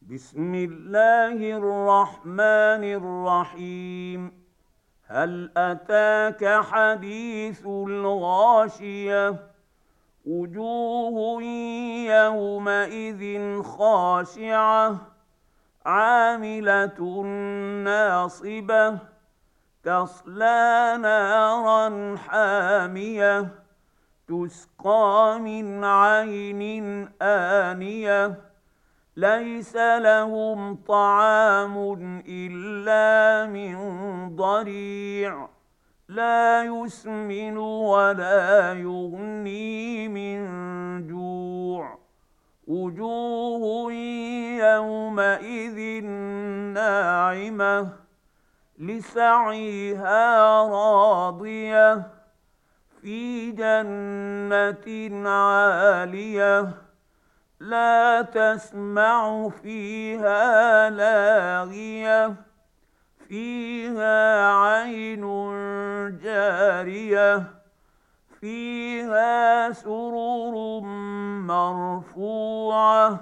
بسم الله الرحمن الرحيم. هل أتاك حديث الغاشية؟ وجوه يومئذ خاشعة عاملة ناصبة تصلى نارا حامية تسقى من عين آنية ليس لهم طعام إلا من ضريع لا يسمن ولا يغني من جوع. وجوه يومئذ ناعمة لسعيها راضية في جنة عالية لا تسمع فيها لاغية فيها عين جارية فيها سرر مرفوعة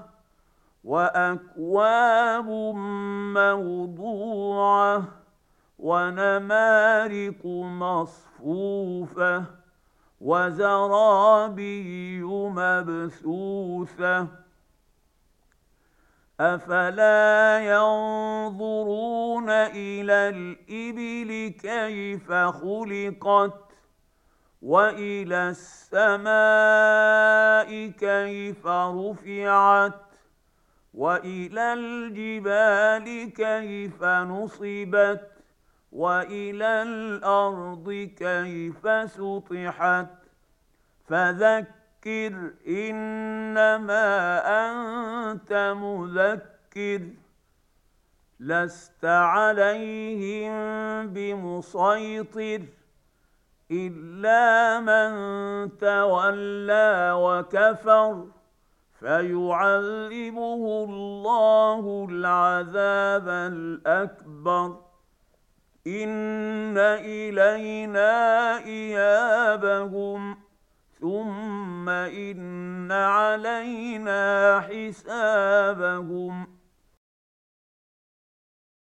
وأكواب موضوعة ونمارق مصفوفة وزرابي مبثوثة. أفلا ينظرون إلى الإبل كيف خلقت وإلى السماء كيف رفعت وإلى الجبال كيف نصبت وإلى الأرض كيف سطحت. فذكر إنما أنت مذكر لست عليهم بمسيطر إلا من تولى وكفر فيعذبه الله العذاب الأكبر. إن إلينا إيابهم ثم إن علينا حسابهم.